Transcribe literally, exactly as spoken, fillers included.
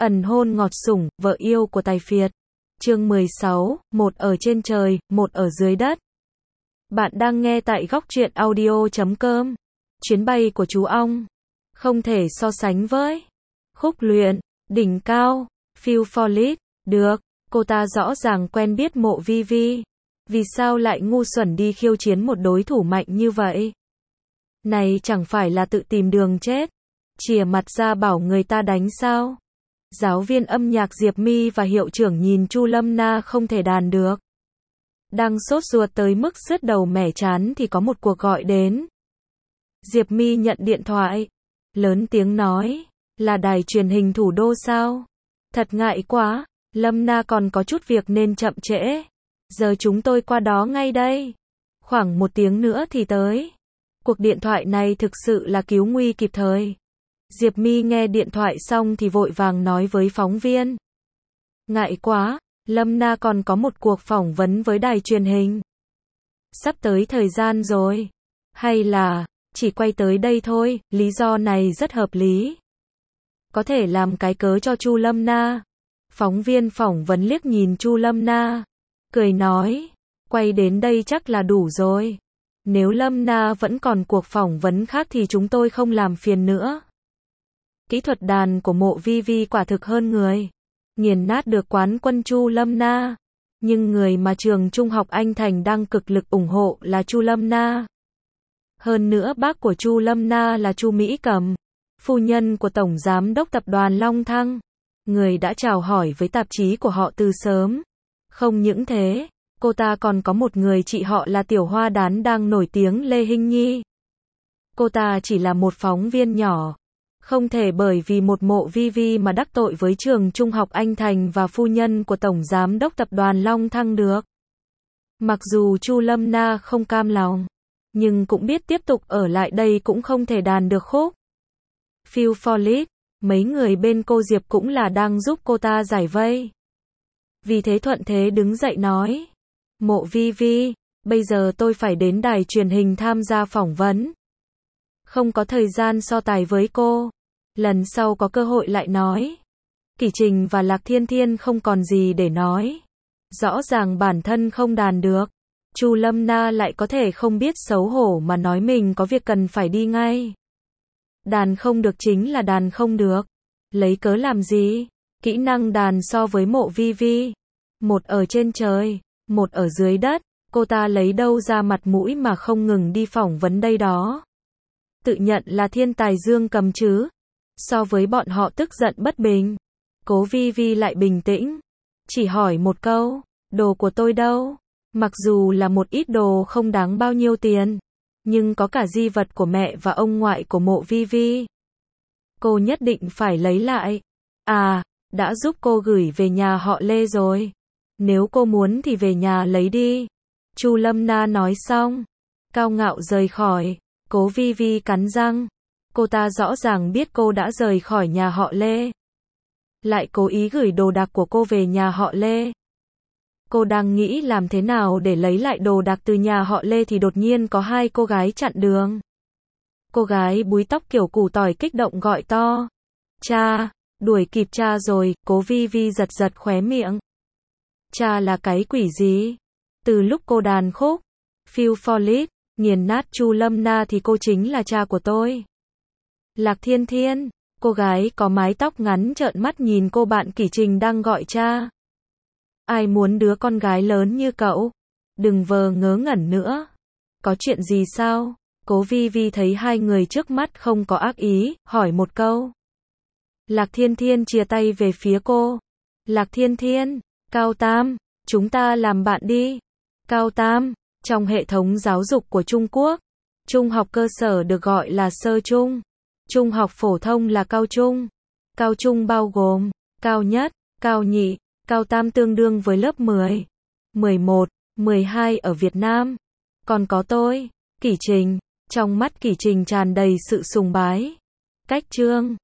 Ẩn hôn ngọt sủng, vợ yêu của Tài Phiệt. Chương mười sáu, một ở trên trời, một ở dưới đất. Bạn đang nghe tại góc truyện audio chấm com. Chuyến bay của chú ong. Không thể so sánh với. Khúc luyện, đỉnh cao, feel for it. Được, cô ta rõ ràng quen biết Mộ Vi Vi. Vì sao lại ngu xuẩn đi khiêu chiến một đối thủ mạnh như vậy? Này chẳng phải là tự tìm đường chết. Chìa mặt ra bảo người ta đánh sao? Giáo viên âm nhạc Diệp My và hiệu trưởng nhìn Chu Lâm Na không thể đàn được. Đang sốt ruột tới mức sứt đầu mẻ chán thì có một cuộc gọi đến. Diệp My nhận điện thoại. Lớn tiếng nói, là đài truyền hình thủ đô sao? Thật ngại quá, Lâm Na còn có chút việc nên chậm trễ. Giờ chúng tôi qua đó ngay đây. Khoảng một tiếng nữa thì tới. Cuộc điện thoại này thực sự là cứu nguy kịp thời. Diệp My nghe điện thoại xong thì vội vàng nói với phóng viên. Ngại quá, Lâm Na còn có một cuộc phỏng vấn với đài truyền hình. Sắp tới thời gian rồi. Hay là, chỉ quay tới đây thôi, lý do này rất hợp lý. Có thể làm cái cớ cho Chu Lâm Na. Phóng viên phỏng vấn liếc nhìn Chu Lâm Na. Cười nói, quay đến đây chắc là đủ rồi. Nếu Lâm Na vẫn còn cuộc phỏng vấn khác thì chúng tôi không làm phiền nữa. Kỹ thuật đàn của Mộ Vi Vi quả thực hơn người. Nghiền nát được quán quân Chu Lâm Na. Nhưng người mà trường Trung học Anh Thành đang cực lực ủng hộ là Chu Lâm Na. Hơn nữa bác của Chu Lâm Na là Chu Mỹ Cầm, phu nhân của Tổng Giám đốc Tập đoàn Long Thăng. Người đã chào hỏi với tạp chí của họ từ sớm. Không những thế, cô ta còn có một người chị họ là tiểu hoa đán đang nổi tiếng Lê Hinh Nhi. Cô ta chỉ là một phóng viên nhỏ. Không thể bởi vì một Mộ Vi Vi mà đắc tội với trường Trung học Anh Thành và phu nhân của Tổng Giám đốc Tập đoàn Long Thăng được. Mặc dù Chu Lâm Na không cam lòng, nhưng cũng biết tiếp tục ở lại đây cũng không thể đàn được khúc. Feel for it, mấy người bên cô Diệp cũng là đang giúp cô ta giải vây. Vì thế thuận thế đứng dậy nói. Mộ Vi Vi, bây giờ tôi phải đến đài truyền hình tham gia phỏng vấn. Không có thời gian so tài với cô. Lần sau có cơ hội lại nói. Kỷ Trình và Lạc Thiên Thiên không còn gì để nói. Rõ ràng bản thân không đàn được. Chu Lâm Na lại có thể không biết xấu hổ mà nói mình có việc cần phải đi ngay. Đàn không được chính là đàn không được. Lấy cớ làm gì? Kỹ năng đàn so với Mộ Vi Vi. Một ở trên trời, một ở dưới đất. Cô ta lấy đâu ra mặt mũi mà không ngừng đi phỏng vấn đây đó. Tự nhận là thiên tài dương cầm chứ. So với bọn họ tức giận bất bình. Cố Vi Vi lại bình tĩnh. Chỉ hỏi một câu, đồ của tôi đâu? Mặc dù là một ít đồ không đáng bao nhiêu tiền. Nhưng có cả di vật của mẹ và ông ngoại của Mộ Vi Vi. Cô nhất định phải lấy lại. À, đã giúp cô gửi về nhà họ Lê rồi. Nếu cô muốn thì về nhà lấy đi. Chu Lâm Na nói xong. Cao ngạo rời khỏi. Cố Vi Vi cắn răng. Cô ta rõ ràng biết cô đã rời khỏi nhà họ Lê. Lại cố ý gửi đồ đạc của cô về nhà họ Lê. Cô đang nghĩ làm thế nào để lấy lại đồ đạc từ nhà họ Lê thì đột nhiên có hai cô gái chặn đường. Cô gái búi tóc kiểu củ tỏi kích động gọi to. Cha, đuổi kịp cha rồi, Cố Vi Vi giật giật khóe miệng. Cha là cái quỷ gì? Từ lúc cô đàn khúc Feel for it, nghiền nát Chu Lâm Na thì cô chính là cha của tôi. Lạc Thiên Thiên, cô gái có mái tóc ngắn trợn mắt nhìn cô bạn Kỷ Trình đang gọi cha. Ai muốn đứa con gái lớn như cậu? Đừng vờ ngớ ngẩn nữa. Có chuyện gì sao? Cố Vi Vi thấy hai người trước mắt không có ác ý, hỏi một câu. Lạc Thiên Thiên chia tay về phía cô. Lạc Thiên Thiên, Cao Tam, chúng ta làm bạn đi. Cao Tam, trong hệ thống giáo dục của Trung Quốc, trung học cơ sở được gọi là sơ trung. Trung học phổ thông là cao trung. Cao trung bao gồm cao nhất, cao nhị, cao tam tương đương với lớp mười, mười một, mười hai ở Việt Nam. Còn có tôi, Kỷ Trình. Trong mắt Kỷ Trình tràn đầy sự sùng bái. Cách chương